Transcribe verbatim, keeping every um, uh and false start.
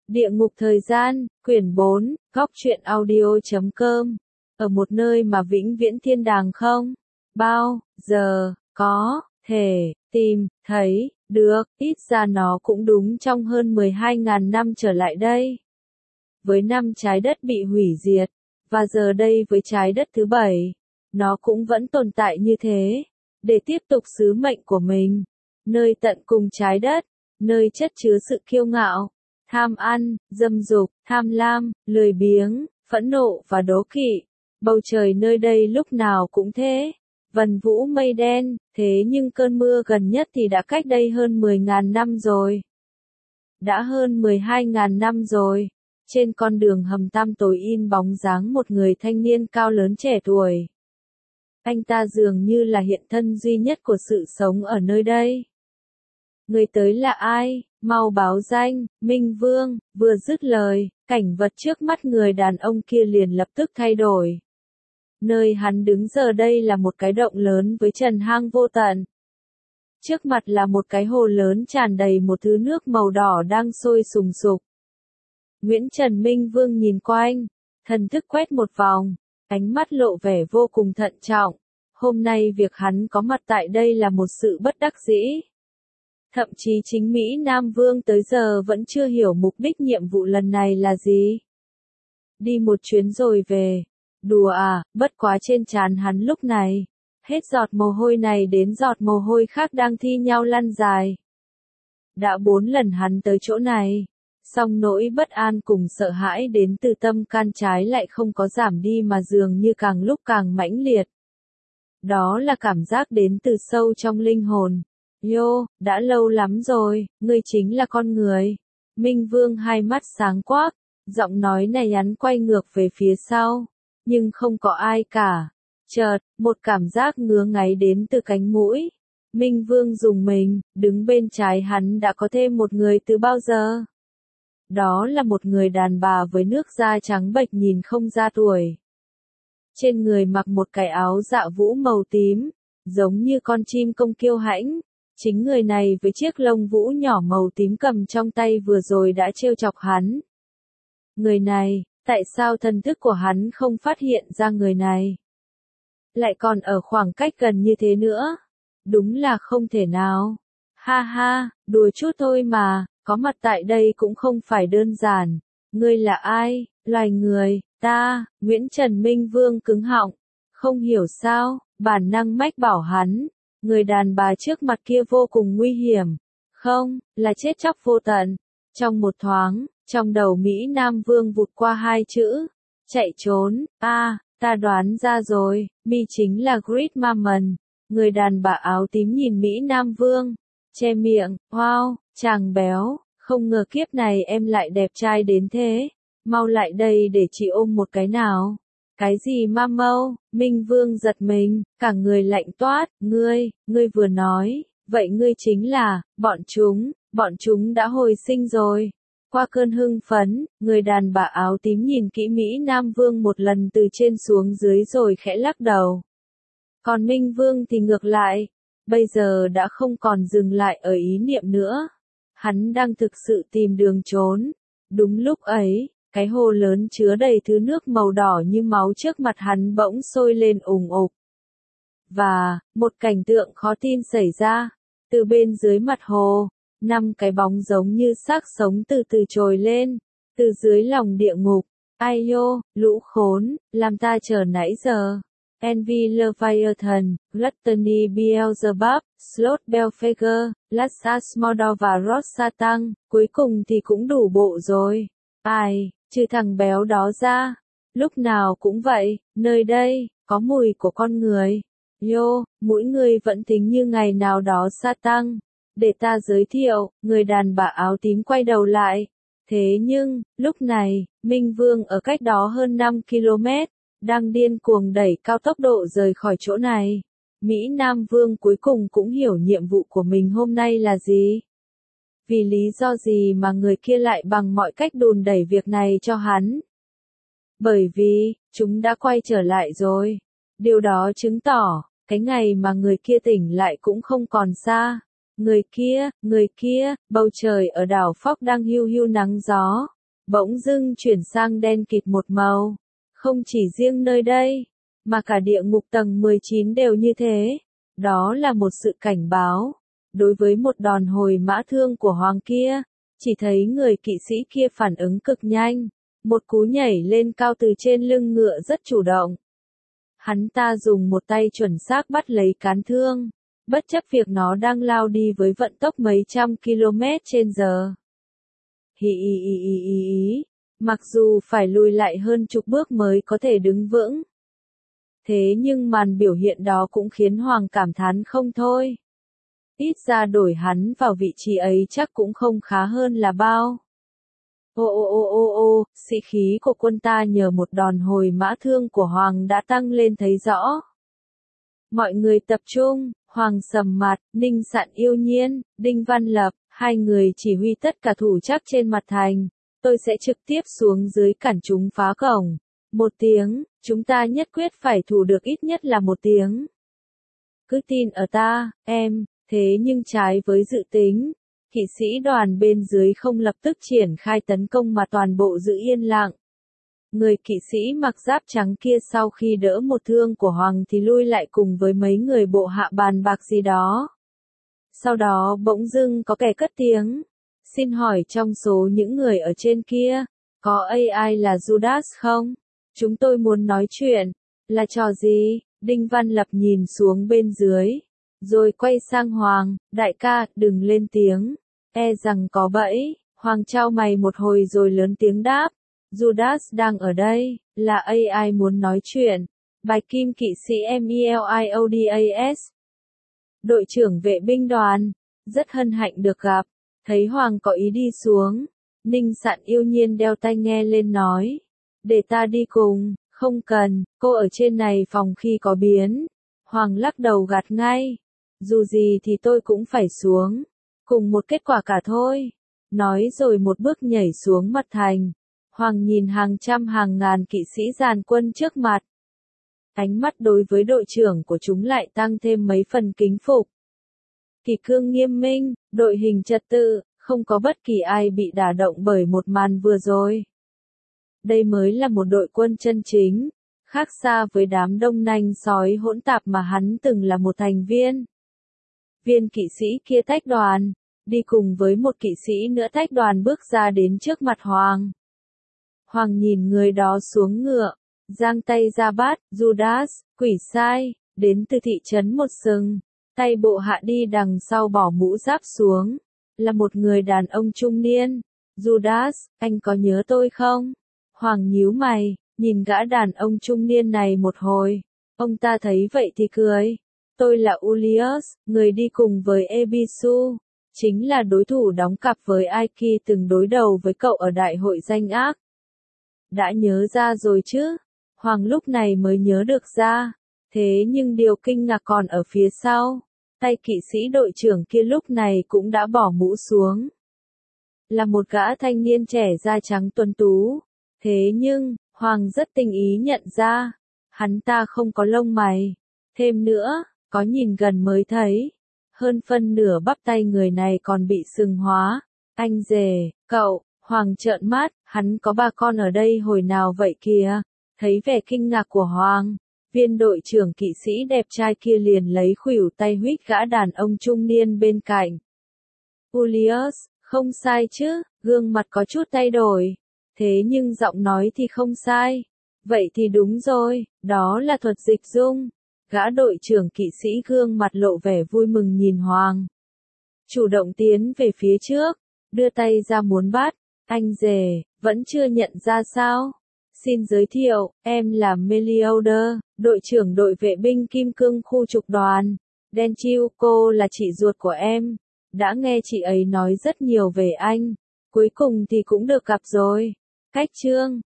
Địa ngục thời gian, quyển bốn, góc truyện audio chấm com. Ở một nơi mà vĩnh viễn thiên đàng không bao giờ có thể tìm thấy được, ít ra nó cũng đúng trong hơn mười hai nghìn năm trở lại đây. Với năm trái đất bị hủy diệt, và giờ đây với trái đất thứ bảy, nó cũng vẫn tồn tại như thế, để tiếp tục sứ mệnh của mình. Nơi tận cùng trái đất, nơi chất chứa sự kiêu ngạo, tham ăn, dâm dục, tham lam, lười biếng, phẫn nộ và đố kỵ. Bầu trời nơi đây lúc nào cũng thế, vần vũ mây đen, thế nhưng cơn mưa gần nhất thì đã cách đây hơn mười nghìn năm rồi. Đã hơn mười hai nghìn năm rồi. Trên con đường hầm tăm tối in bóng dáng một người thanh niên cao lớn trẻ tuổi. Anh ta dường như là hiện thân duy nhất của sự sống ở nơi đây. Người tới là ai? Mau báo danh, Minh Vương. Vừa dứt lời, cảnh vật trước mắt người đàn ông kia liền lập tức thay đổi. Nơi hắn đứng giờ đây là một cái động lớn với trần hang vô tận. Trước mặt là một cái hồ lớn tràn đầy một thứ nước màu đỏ đang sôi sùng sục. Nguyễn Trần Minh Vương nhìn quanh, thần thức quét một vòng, ánh mắt lộ vẻ vô cùng thận trọng. Hôm nay việc hắn có mặt tại đây là một sự bất đắc dĩ. Thậm chí chính Mỹ Nam Vương tới giờ vẫn chưa hiểu mục đích nhiệm vụ lần này là gì. Đi một chuyến rồi về. Đùa à, bất quá trên trán hắn lúc này. Hết giọt mồ hôi này đến giọt mồ hôi khác đang thi nhau lăn dài. Đã bốn lần hắn tới chỗ này. Song nỗi bất an cùng sợ hãi đến từ tâm can trái lại không có giảm đi mà dường như càng lúc càng mãnh liệt. Đó là cảm giác đến từ sâu trong linh hồn. Yo, đã lâu lắm rồi, ngươi chính là con người. Minh Vương hai mắt sáng quắc, giọng nói này hắn quay ngược về phía sau, nhưng không có ai cả. Chợt, một cảm giác ngứa ngáy đến từ cánh mũi. Minh Vương rùng mình, đứng bên trái hắn đã có thêm một người từ bao giờ. Đó là một người đàn bà với nước da trắng bệch nhìn không ra tuổi. Trên người mặc một cái áo dạ vũ màu tím, giống như con chim công kiêu hãnh. Chính người này với chiếc lông vũ nhỏ màu tím cầm trong tay vừa rồi đã trêu chọc hắn. Người này, tại sao thần thức của hắn không phát hiện ra người này? Lại còn ở khoảng cách gần như thế nữa. Đúng là không thể nào. Ha ha, đùa chút thôi mà, có mặt tại đây cũng không phải đơn giản. Ngươi là ai? Loài người, ta, Nguyễn Trần Minh Vương cứng họng. Không hiểu sao, bản năng mách bảo hắn. Người đàn bà trước mặt kia vô cùng nguy hiểm. Không, là chết chóc vô tận. Trong một thoáng, trong đầu Mỹ Nam Vương vụt qua hai chữ. Chạy trốn. A, à, ta đoán ra rồi, mi chính là Great Mammon. Người đàn bà áo tím nhìn Mỹ Nam Vương. Che miệng, wow, chàng béo. Không ngờ kiếp này em lại đẹp trai đến thế. Mau lại đây để chị ôm một cái nào. Cái gì ma mâu? Minh Vương giật mình, cả người lạnh toát. Ngươi, ngươi vừa nói, vậy ngươi chính là, bọn chúng, bọn chúng đã hồi sinh rồi. Qua cơn hưng phấn, người đàn bà áo tím nhìn kỹ Mỹ Nam Vương một lần từ trên xuống dưới rồi khẽ lắc đầu. Còn Minh Vương thì ngược lại, bây giờ đã không còn dừng lại ở ý niệm nữa. Hắn đang thực sự tìm đường trốn. Đúng lúc ấy, cái hồ lớn chứa đầy thứ nước màu đỏ như máu trước mặt hắn bỗng sôi lên ùng ục. Và, một cảnh tượng khó tin xảy ra. Từ bên dưới mặt hồ, năm cái bóng giống như xác sống từ từ trồi lên. Từ dưới lòng địa ngục. Ai yo, lũ khốn, làm ta chờ nãy giờ. Envy Leviathan, Gluttony Beelzebub, Sloth Belphegor, Lassa Smodor và Rossatang, cuối cùng thì cũng đủ bộ rồi. Ai, trừ thằng béo đó ra. Lúc nào cũng vậy, nơi đây, có mùi của con người. Yo, mỗi người vẫn tính như ngày nào đó sa tăng. Để ta giới thiệu, người đàn bà áo tím quay đầu lại. Thế nhưng, lúc này, Minh Vương ở cách đó hơn năm ki lô mét, đang điên cuồng đẩy cao tốc độ rời khỏi chỗ này. Mỹ Nam Vương cuối cùng cũng hiểu nhiệm vụ của mình hôm nay là gì. Vì lý do gì mà người kia lại bằng mọi cách đùn đẩy việc này cho hắn? Bởi vì, chúng đã quay trở lại rồi. Điều đó chứng tỏ, cái ngày mà người kia tỉnh lại cũng không còn xa. Người kia, người kia, bầu trời ở đảo Phóc đang hiu hiu nắng gió. bỗng dưng chuyển sang đen kịt một màu. Không chỉ riêng nơi đây, mà cả địa ngục tầng mười chín đều như thế. Đó là một sự cảnh báo. Đối với một đòn hồi mã thương của Hoàng kia, chỉ thấy người kỵ sĩ kia phản ứng cực nhanh. Một cú nhảy lên cao từ trên lưng ngựa rất chủ động. Hắn ta dùng một tay chuẩn xác bắt lấy cán thương, bất chấp việc nó đang lao đi với vận tốc mấy trăm km trên giờ. Hì ý ý ý ý ý, mặc dù phải lùi lại hơn chục bước mới có thể đứng vững. Thế nhưng màn biểu hiện đó cũng khiến Hoàng cảm thán không thôi. Ít ra đổi hắn vào vị trí ấy chắc cũng không khá hơn là bao. Ô ô ô ô ô, sĩ khí của quân ta nhờ một đòn hồi mã thương của Hoàng đã tăng lên thấy rõ. Mọi người tập trung, Hoàng sầm mặt, Ninh Sạn Yêu Nhiên, Đinh Văn Lập, hai người chỉ huy tất cả thủ chắc trên mặt thành. Tôi sẽ trực tiếp xuống dưới cản chúng phá cổng. Một tiếng, chúng ta nhất quyết phải thủ được ít nhất là một tiếng. Cứ tin ở ta, em, thế nhưng trái với dự tính. Kỵ sĩ đoàn bên dưới không lập tức triển khai tấn công mà toàn bộ giữ yên lặng. Người kỵ sĩ mặc giáp trắng kia sau khi đỡ một thương của Hoàng thì lui lại cùng với mấy người bộ hạ bàn bạc gì đó. Sau đó bỗng dưng có kẻ cất tiếng. Xin hỏi trong số những người ở trên kia, có ai là Judas không? Chúng tôi muốn nói chuyện. Là trò gì? Đinh Văn Lập nhìn xuống bên dưới. Rồi quay sang Hoàng, đại ca, đừng lên tiếng. E rằng có bẫy. Hoàng trao mày một hồi rồi lớn tiếng đáp. Judas đang ở đây, là ai muốn nói chuyện. Bạch Kim kỵ sĩ Meliodas. Đội trưởng vệ binh đoàn. Rất hân hạnh được gặp. Thấy Hoàng có ý đi xuống. Ninh Sạn Yêu Nhiên đeo tai nghe lên nói. Để ta đi cùng, không cần, cô ở trên này phòng khi có biến. Hoàng lắc đầu gạt ngay. Dù gì thì tôi cũng phải xuống. Cùng một kết quả cả thôi. Nói rồi một bước nhảy xuống mặt thành. Hoàng nhìn hàng trăm hàng ngàn kỵ sĩ dàn quân trước mặt. Ánh mắt đối với đội trưởng của chúng lại tăng thêm mấy phần kính phục. Kỷ cương nghiêm minh, đội hình trật tự, không có bất kỳ ai bị đả động bởi một màn vừa rồi. Đây mới là một đội quân chân chính, khác xa với đám đông nanh sói hỗn tạp mà hắn từng là một thành viên. Viên kỵ sĩ kia tách đoàn, đi cùng với một kỵ sĩ nữa tách đoàn bước ra đến trước mặt Hoàng. Hoàng nhìn người đó xuống ngựa, giang tay ra bắt, Judas, quỷ sai, đến từ thị trấn Một Sừng, tay bộ hạ đi đằng sau bỏ mũ giáp xuống, là một người đàn ông trung niên. Judas, anh có nhớ tôi không? Hoàng nhíu mày, nhìn gã đàn ông trung niên này một hồi, ông ta thấy vậy thì cười. Tôi là Ulysses, người đi cùng với Ebisu, chính là đối thủ đóng cặp với Aiki từng đối đầu với cậu ở đại hội danh ác. Đã nhớ ra rồi chứ? Hoàng lúc này mới nhớ được ra. Thế nhưng điều kinh ngạc còn ở phía sau. Tay kỵ sĩ đội trưởng kia lúc này cũng đã bỏ mũ xuống. Là một gã thanh niên trẻ da trắng tuấn tú. Thế nhưng, Hoàng rất tinh ý nhận ra. Hắn ta không có lông mày. Thêm nữa, có nhìn gần mới thấy. Hơn phân nửa bắp tay người này còn bị sừng hóa. Anh rể, cậu, Hoàng trợn mắt, hắn có ba con ở đây hồi nào vậy kìa? Thấy vẻ kinh ngạc của Hoàng, viên đội trưởng kỵ sĩ đẹp trai kia liền lấy khuỷu tay huýt gã đàn ông trung niên bên cạnh. Ulysses, không sai chứ, gương mặt có chút thay đổi. Thế nhưng giọng nói thì không sai. Vậy thì đúng rồi, đó là thuật dịch dung. Gã đội trưởng kỵ sĩ gương mặt lộ vẻ vui mừng nhìn Hoàng. Chủ động tiến về phía trước, đưa tay ra muốn bắt. Anh rể, vẫn chưa nhận ra sao? Xin giới thiệu, em là Meliodas, đội trưởng đội vệ binh Kim Cương khu trục đoàn. Denchiu, cô là chị ruột của em. Đã nghe chị ấy nói rất nhiều về anh. Cuối cùng thì cũng được gặp rồi. Cách chương